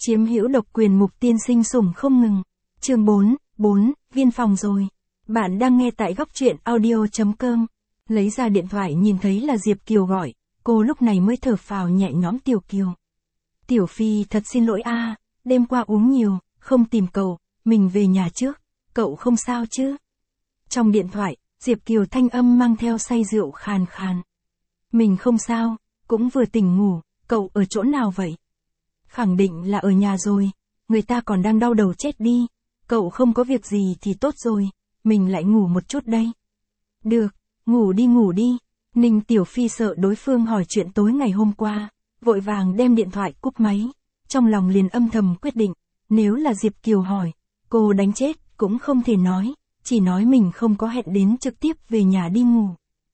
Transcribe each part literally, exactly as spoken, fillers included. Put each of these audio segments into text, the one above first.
Chiếm hữu độc quyền Mục tiên sinh sủng không ngừng. Chương bốn, bốn, viên phòng rồi. Bạn đang nghe tại góc truyện audio chấm com. Lấy ra điện thoại nhìn thấy là Diệp Kiều gọi, cô lúc này mới thở phào nhẹ nhõm. Tiểu Kiều. Tiểu Phi thật xin lỗi a, đêm qua uống nhiều, không tìm cậu, mình về nhà trước, cậu không sao chứ? Trong điện thoại, Diệp Kiều thanh âm mang theo say rượu khàn khàn. Mình không sao, cũng vừa tỉnh ngủ, cậu ở chỗ nào vậy? Khẳng định là ở nhà rồi, người ta còn đang đau đầu chết đi, cậu không có việc gì thì tốt rồi, mình lại ngủ một chút đây. Được, ngủ đi ngủ đi. Ninh Tiểu Phi sợ đối phương hỏi chuyện tối ngày hôm qua, vội vàng đem điện thoại cúp máy, trong lòng liền âm thầm quyết định, nếu là Diệp Kiều hỏi, cô đánh chết cũng không thể nói, chỉ nói mình không có hẹn đến trực tiếp về nhà đi ngủ.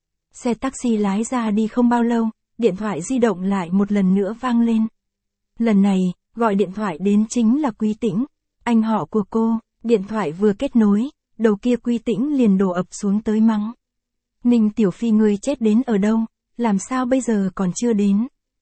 Xe taxi lái ra đi không bao lâu, điện thoại di động lại một lần nữa vang lên. Lần này, gọi điện thoại đến chính là Quý Tĩnh, anh họ của cô. Điện thoại vừa kết nối, đầu kia Quý Tĩnh liền đổ ập xuống tới mắng. Ninh Tiểu Phi ngươi chết đến ở đâu, làm sao bây giờ còn chưa đến?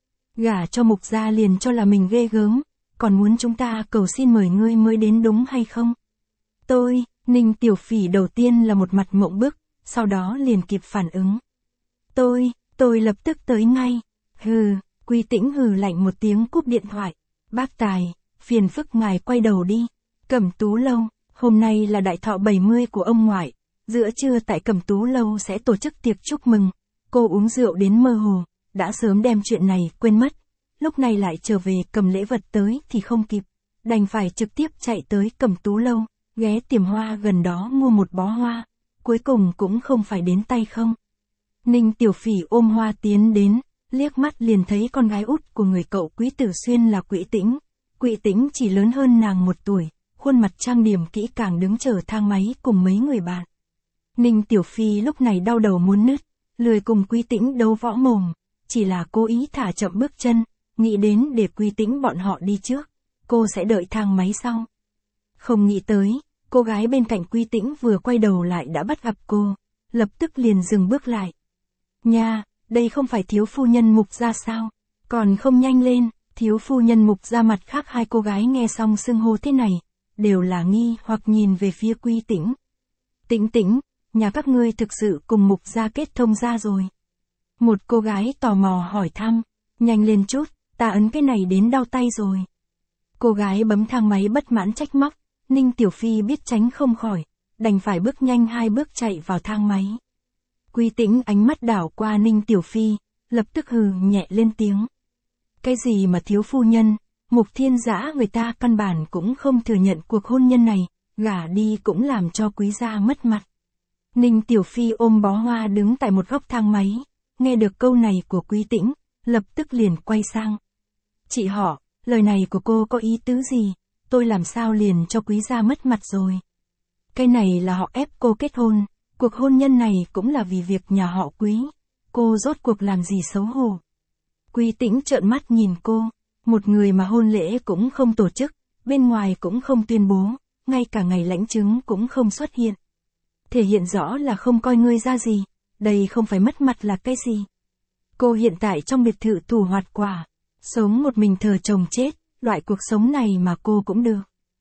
Gả cho Mục gia liền cho là mình ghê gớm, còn muốn chúng ta cầu xin mời ngươi mới đến đúng hay không? Tôi, Ninh Tiểu Phỉ đầu tiên là một mặt mộng bức, sau đó liền kịp phản ứng. Tôi, tôi lập tức tới ngay. Hừ, Quý Tĩnh hừ lạnh một tiếng cúp điện thoại. Bác Tài, phiền phức ngài quay đầu đi. Cẩm Tú Lâu, hôm nay là đại thọ bảy mươi của ông ngoại. Giữa trưa tại Cẩm Tú Lâu sẽ tổ chức tiệc chúc mừng. Cô uống rượu đến mơ hồ, đã sớm đem chuyện này quên mất. Lúc này lại trở về cầm lễ vật tới thì không kịp. Đành phải trực tiếp chạy tới Cẩm Tú Lâu, ghé tiệm hoa gần đó mua một bó hoa. Cuối cùng cũng không phải đến tay không. Ninh Tiểu Phỉ ôm hoa tiến đến, liếc mắt liền thấy con gái út của người cậu Quý Tử Xuyên là Quý Tĩnh. Quý Tĩnh chỉ lớn hơn nàng một tuổi, khuôn mặt trang điểm kỹ càng đứng chờ thang máy cùng mấy người bạn. Ninh Tiểu Phi lúc này đau đầu muốn nứt, lười cùng Quý Tĩnh đấu võ mồm, chỉ là cố ý thả chậm bước chân, nghĩ đến để Quý Tĩnh bọn họ đi trước, cô sẽ đợi thang máy sau. Không nghĩ tới, cô gái bên cạnh Quý Tĩnh vừa quay đầu lại đã bắt gặp cô, lập tức liền dừng bước lại. Nha, đây không phải thiếu phu nhân Mục gia sao? Còn không nhanh lên. Thiếu phu nhân Mục gia mặt khác hai cô gái nghe xong xưng hô thế này, đều là nghi hoặc nhìn về phía Quý Tĩnh. Tĩnh Tĩnh, nhà các ngươi thực sự cùng Mục gia kết thông ra rồi. Một cô gái tò mò hỏi thăm, nhanh lên chút, ta ấn cái này đến đau tay rồi. Cô gái bấm thang máy bất mãn trách móc, Ninh Tiểu Phi biết tránh không khỏi, đành phải bước nhanh hai bước chạy vào thang máy. Quý Tĩnh ánh mắt đảo qua Ninh Tiểu Phi, lập tức hừ nhẹ lên tiếng. Cái gì mà thiếu phu nhân, Mục Thiên Dã người ta căn bản cũng không thừa nhận cuộc hôn nhân này, gả đi cũng làm cho Quý gia mất mặt. Ninh Tiểu Phi ôm bó hoa đứng tại một góc thang máy, nghe được câu này của Quý Tĩnh, lập tức liền quay sang. Chị họ, lời này của cô có ý tứ gì, tôi làm sao liền cho Quý gia mất mặt rồi. Cái này là họ ép cô kết hôn, cuộc hôn nhân này cũng là vì việc nhà họ Quý, cô rốt cuộc làm gì xấu hổ. Quý Tĩnh trợn mắt nhìn cô, một người mà hôn lễ cũng không tổ chức, bên ngoài cũng không tuyên bố, ngay cả ngày lãnh chứng cũng không xuất hiện. Thể hiện rõ là không coi ngươi ra gì, đây không phải mất mặt là cái gì. Cô hiện tại trong biệt thự thủ hoạt quả, sống một mình thờ chồng chết, loại cuộc sống này mà cô cũng được.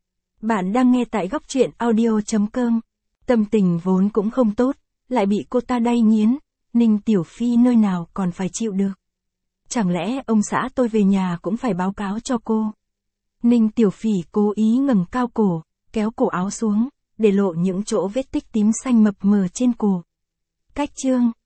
Bạn đang nghe tại góc truyện audio chấm com. Tâm tình vốn cũng không tốt, lại bị cô ta đay nghiến, Ninh Tiểu Phi nơi nào còn phải chịu được. Chẳng lẽ ông xã tôi về nhà cũng phải báo cáo cho cô? Ninh Tiểu Phỉ cố ý ngẩng cao cổ, kéo cổ áo xuống, để lộ những chỗ vết tích tím xanh mập mờ trên cổ. Cách chương